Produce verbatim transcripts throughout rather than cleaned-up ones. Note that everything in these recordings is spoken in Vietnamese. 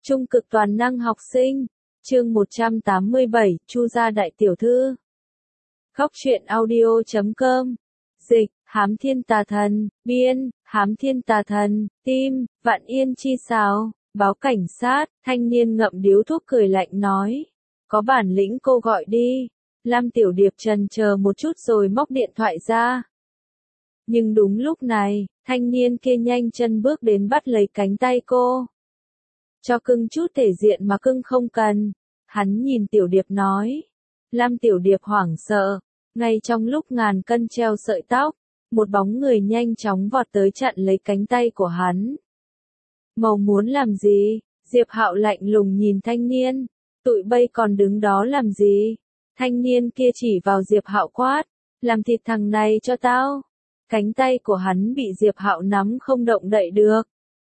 Trung cực toàn năng học sinh, chương một trăm tám mươi bảy, Chu gia đại tiểu thư. Góc truyện audio chấm com. Dịch, Hám Thiên Tà Thần, biên, Hám Thiên Tà Thần, tim, Vạn Yên Chi Sào, báo cảnh sát, thanh niên ngậm điếu thuốc cười lạnh nói. Có bản lĩnh cô gọi đi. Lam Tiểu Điệp trần chờ một chút rồi móc điện thoại ra. Nhưng đúng lúc này, thanh niên kia nhanh chân bước đến bắt lấy cánh tay cô. Cho cưng chút thể diện mà cưng không cần. Hắn nhìn Tiểu Điệp nói. Lam Tiểu Điệp hoảng sợ. Ngay trong lúc ngàn cân treo sợi tóc, một bóng người nhanh chóng vọt tới chặn lấy cánh tay của hắn. Màu muốn làm gì? Diệp Hạo lạnh lùng nhìn thanh niên. Tụi bay còn đứng đó làm gì? Thanh niên kia chỉ vào Diệp Hạo quát. Làm thịt thằng này cho tao. Cánh tay của hắn bị Diệp Hạo nắm không động đậy được.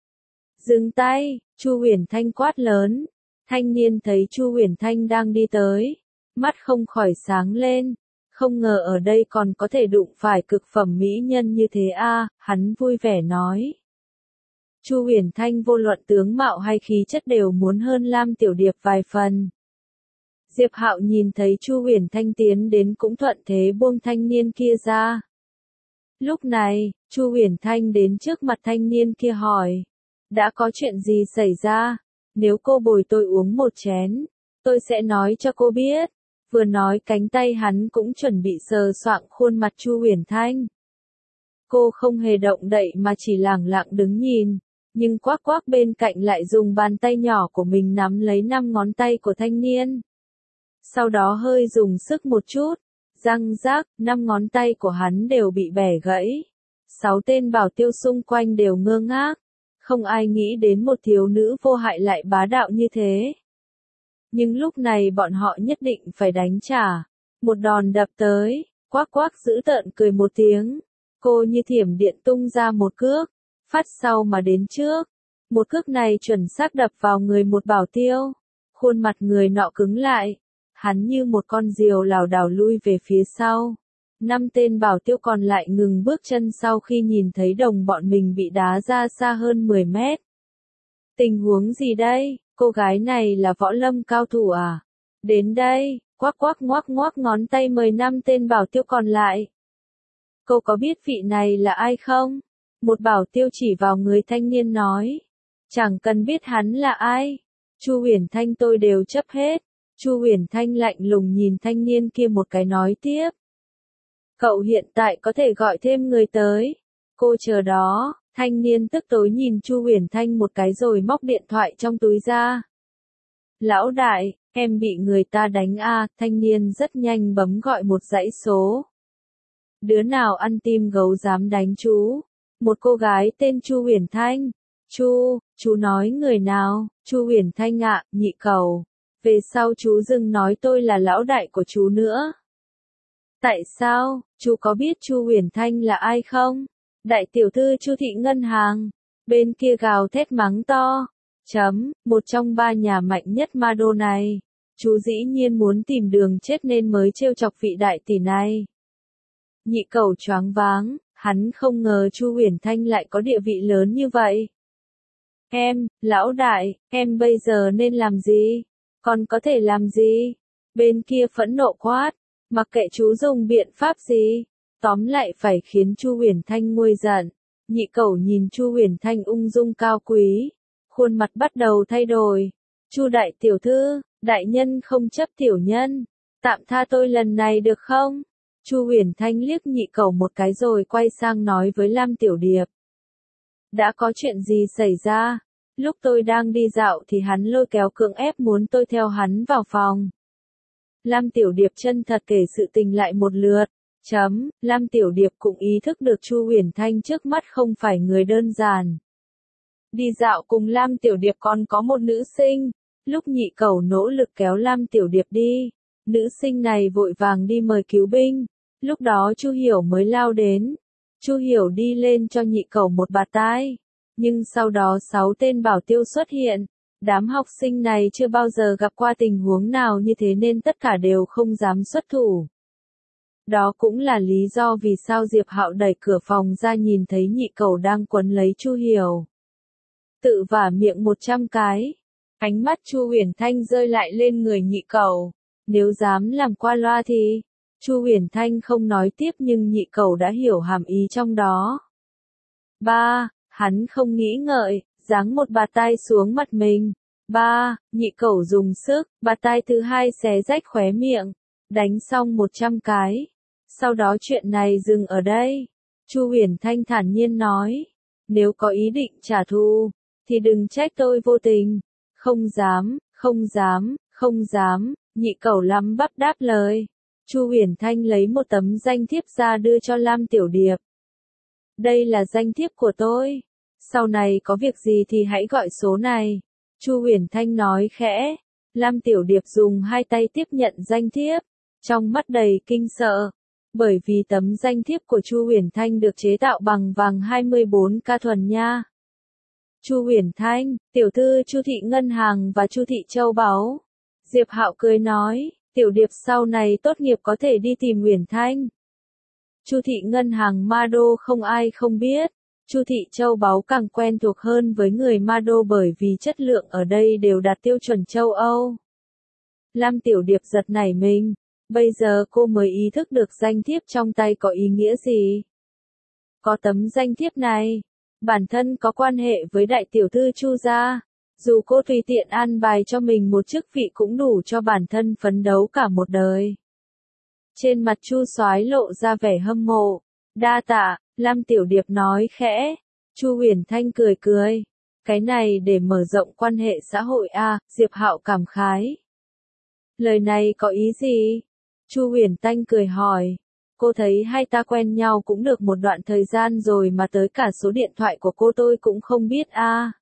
Dừng tay, Chu Huyền Thanh quát lớn. Thanh niên thấy Chu Huyền Thanh đang đi tới. Mắt không khỏi sáng lên. Không ngờ ở đây còn có thể đụng phải cực phẩm mỹ nhân như thế a, à, hắn vui vẻ nói. Chu Huyền Thanh vô luận tướng mạo hay khí chất đều muốn hơn Lam Tiểu Điệp vài phần. Diệp Hạo nhìn thấy Chu Huyền Thanh tiến đến cũng thuận thế buông thanh niên kia ra. Lúc này, Chu Huyền Thanh đến trước mặt thanh niên kia hỏi. Đã có chuyện gì xảy ra? Nếu cô bồi tôi uống một chén, tôi sẽ nói cho cô biết. Vừa nói cánh tay hắn cũng chuẩn bị sờ soạng khuôn mặt Chu Huyền Thanh. Cô không hề động đậy mà chỉ lẳng lặng đứng nhìn, nhưng Quác Quác bên cạnh lại dùng bàn tay nhỏ của mình nắm lấy năm ngón tay của thanh niên. Sau đó hơi dùng sức một chút, răng rác, năm ngón tay của hắn đều bị bẻ gãy. Sáu tên bảo tiêu xung quanh đều ngơ ngác, không ai nghĩ đến một thiếu nữ vô hại lại bá đạo như thế. Nhưng lúc này bọn họ nhất định phải đánh trả. Một đòn đập tới, Quác Quác giữ tợn cười một tiếng. Cô như thiểm điện tung ra một cước, phát sau mà đến trước. Một cước này chuẩn xác đập vào người một bảo tiêu. Khuôn mặt người nọ cứng lại. Hắn như một con diều lảo đảo lui về phía sau. Năm tên bảo tiêu còn lại ngừng bước chân sau khi nhìn thấy đồng bọn mình bị đá ra xa hơn mười mét. Tình huống gì đây? Cô gái này là võ lâm cao thủ à? Đến đây, Quác Quác ngoác ngoác ngón tay mời năm tên bảo tiêu còn lại. Cô có biết vị này là ai không? Một bảo tiêu chỉ vào người thanh niên nói. Chẳng cần biết hắn là ai. Chu Huyền Thanh tôi đều chấp hết. Chu Huyền Thanh lạnh lùng nhìn thanh niên kia một cái nói tiếp. Cậu hiện tại có thể gọi thêm người tới. Cô chờ đó. Thanh niên tức tối nhìn Chu Huyền Thanh một cái rồi móc điện thoại trong túi ra. Lão đại, em bị người ta đánh a, à, thanh niên rất nhanh bấm gọi một dãy số. Đứa nào ăn tim gấu dám đánh chú? Một cô gái tên Chu Huyền Thanh. Chu, chú nói người nào? Chu Huyền Thanh ạ, à, nhị cầu. Về sau chú đừng nói tôi là lão đại của chú nữa. Tại sao? Chú có biết Chu Huyền Thanh là ai không? Đại tiểu thư Chu thị ngân hàng. Bên kia gào thét mắng to. Chấm, một trong ba nhà mạnh nhất ma đô này. Chú dĩ nhiên muốn tìm đường chết nên mới trêu chọc vị đại tỷ này. Nhị cầu choáng váng, hắn không ngờ Chu Huyền Thanh lại có địa vị lớn như vậy. Em, lão đại, em bây giờ nên làm gì? Còn có thể làm gì? Bên kia phẫn nộ quát, mặc kệ chú dùng biện pháp gì. Tóm lại phải khiến Chu Huyền Thanh nguôi giận. Nhị cẩu nhìn Chu Huyền Thanh ung dung cao quý, khuôn mặt bắt đầu thay đổi. Chu đại tiểu thư, đại nhân không chấp tiểu nhân, tạm tha tôi lần này được không? Chu Huyền Thanh liếc nhị cẩu một cái rồi quay sang nói với Lam Tiểu Điệp. Đã có chuyện gì xảy ra? Lúc tôi đang đi dạo thì hắn lôi kéo cưỡng ép muốn tôi theo hắn vào phòng. Lam Tiểu Điệp chân thật kể sự tình lại một lượt. Chấm, Lam Tiểu Điệp cũng ý thức được Chu Huyền Thanh trước mắt không phải người đơn giản. Đi dạo cùng Lam Tiểu Điệp còn có một nữ sinh. Lúc nhị cầu nỗ lực kéo Lam Tiểu Điệp đi, nữ sinh này vội vàng đi mời cứu binh. Lúc đó Chu Hiểu mới lao đến. Chu Hiểu đi lên cho nhị cầu một bạt tai. Nhưng sau đó sáu tên bảo tiêu xuất hiện. Đám học sinh này chưa bao giờ gặp qua tình huống nào như thế nên tất cả đều không dám xuất thủ. Đó cũng là lý do vì sao Diệp Hạo đẩy cửa phòng ra nhìn thấy nhị cầu đang quấn lấy Chu Hiểu. Tự vả miệng một trăm cái. Ánh mắt Chu Huyền Thanh rơi lại lên người nhị cẩu. Nếu dám làm qua loa thì, Chu Huyền Thanh không nói tiếp nhưng nhị cẩu đã hiểu hàm ý trong đó. Ba, hắn không nghĩ ngợi, giáng một bạt tai xuống mặt mình. Ba, nhị cẩu dùng sức, bạt tai thứ hai xé rách khóe miệng, đánh xong một trăm cái. Sau đó chuyện này dừng ở đây. Chu Huyền Thanh thản nhiên nói, nếu có ý định trả thù, thì đừng trách tôi vô tình. Không dám, không dám, không dám, nhị cẩu lắm bắp đáp lời. Chu Huyền Thanh lấy một tấm danh thiếp ra đưa cho Lam Tiểu Điệp. Đây là danh thiếp của tôi. Sau này có việc gì thì hãy gọi số này. Chu Huyền Thanh nói khẽ. Lam Tiểu Điệp dùng hai tay tiếp nhận danh thiếp, trong mắt đầy kinh sợ. Bởi vì tấm danh thiếp của Chu Huyền Thanh được chế tạo bằng vàng hai mươi bốn ca thuần nha. Chu Huyền Thanh, tiểu thư Chu thị ngân hàng và Chu thị châu báu. Diệp Hạo cười nói, Tiểu Điệp sau này tốt nghiệp có thể đi tìm Huyền Thanh. Chu thị ngân hàng Ma Đô không ai không biết, Chu thị châu báu càng quen thuộc hơn với người Ma Đô bởi vì chất lượng ở đây đều đạt tiêu chuẩn châu Âu. Lam Tiểu Điệp giật nảy mình, bây giờ cô mới ý thức được danh thiếp trong tay có ý nghĩa gì. Có tấm danh thiếp này, bản thân có quan hệ với đại tiểu thư Chu gia, dù cô tùy tiện an bài cho mình một chức vị cũng đủ cho bản thân phấn đấu cả một đời. Trên mặt Chu Soái lộ ra vẻ hâm mộ. Đa tạ, Lam Tiểu Điệp nói khẽ. Chu Huyền Thanh cười cười. Cái này để mở rộng quan hệ xã hội a, Diệp Hạo cảm khái. Lời này có ý gì? Chu Huyền Thanh cười hỏi. Cô thấy hai ta quen nhau cũng được một đoạn thời gian rồi mà tới cả số điện thoại của cô tôi cũng không biết a.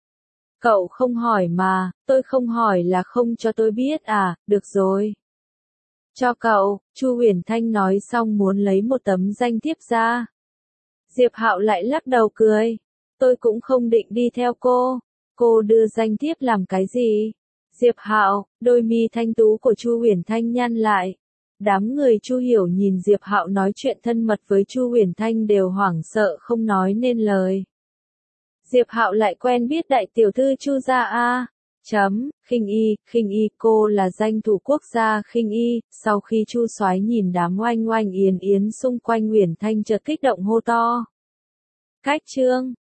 Cậu không hỏi mà, tôi không hỏi là không cho tôi biết à, được rồi. Cho cậu, Chu Huyền Thanh nói xong muốn lấy một tấm danh thiếp ra. Diệp Hạo lại lắc đầu cười. Tôi cũng không định đi theo cô. Cô đưa danh thiếp làm cái gì? Diệp Hạo, đôi mi thanh tú của Chu Huyền Thanh nhăn lại. Đám người Chu Hiểu nhìn Diệp Hạo nói chuyện thân mật với Chu Huyền Thanh đều hoảng sợ không nói nên lời. Diệp Hạo lại quen biết đại tiểu thư Chu gia a. Chấm, Khinh Y, Khinh Y, cô là danh thủ quốc gia Khinh Y. Sau khi Chu Soái nhìn đám oanh oanh yến yến xung quanh Huyền Thanh chợt kích động hô to. Cách chương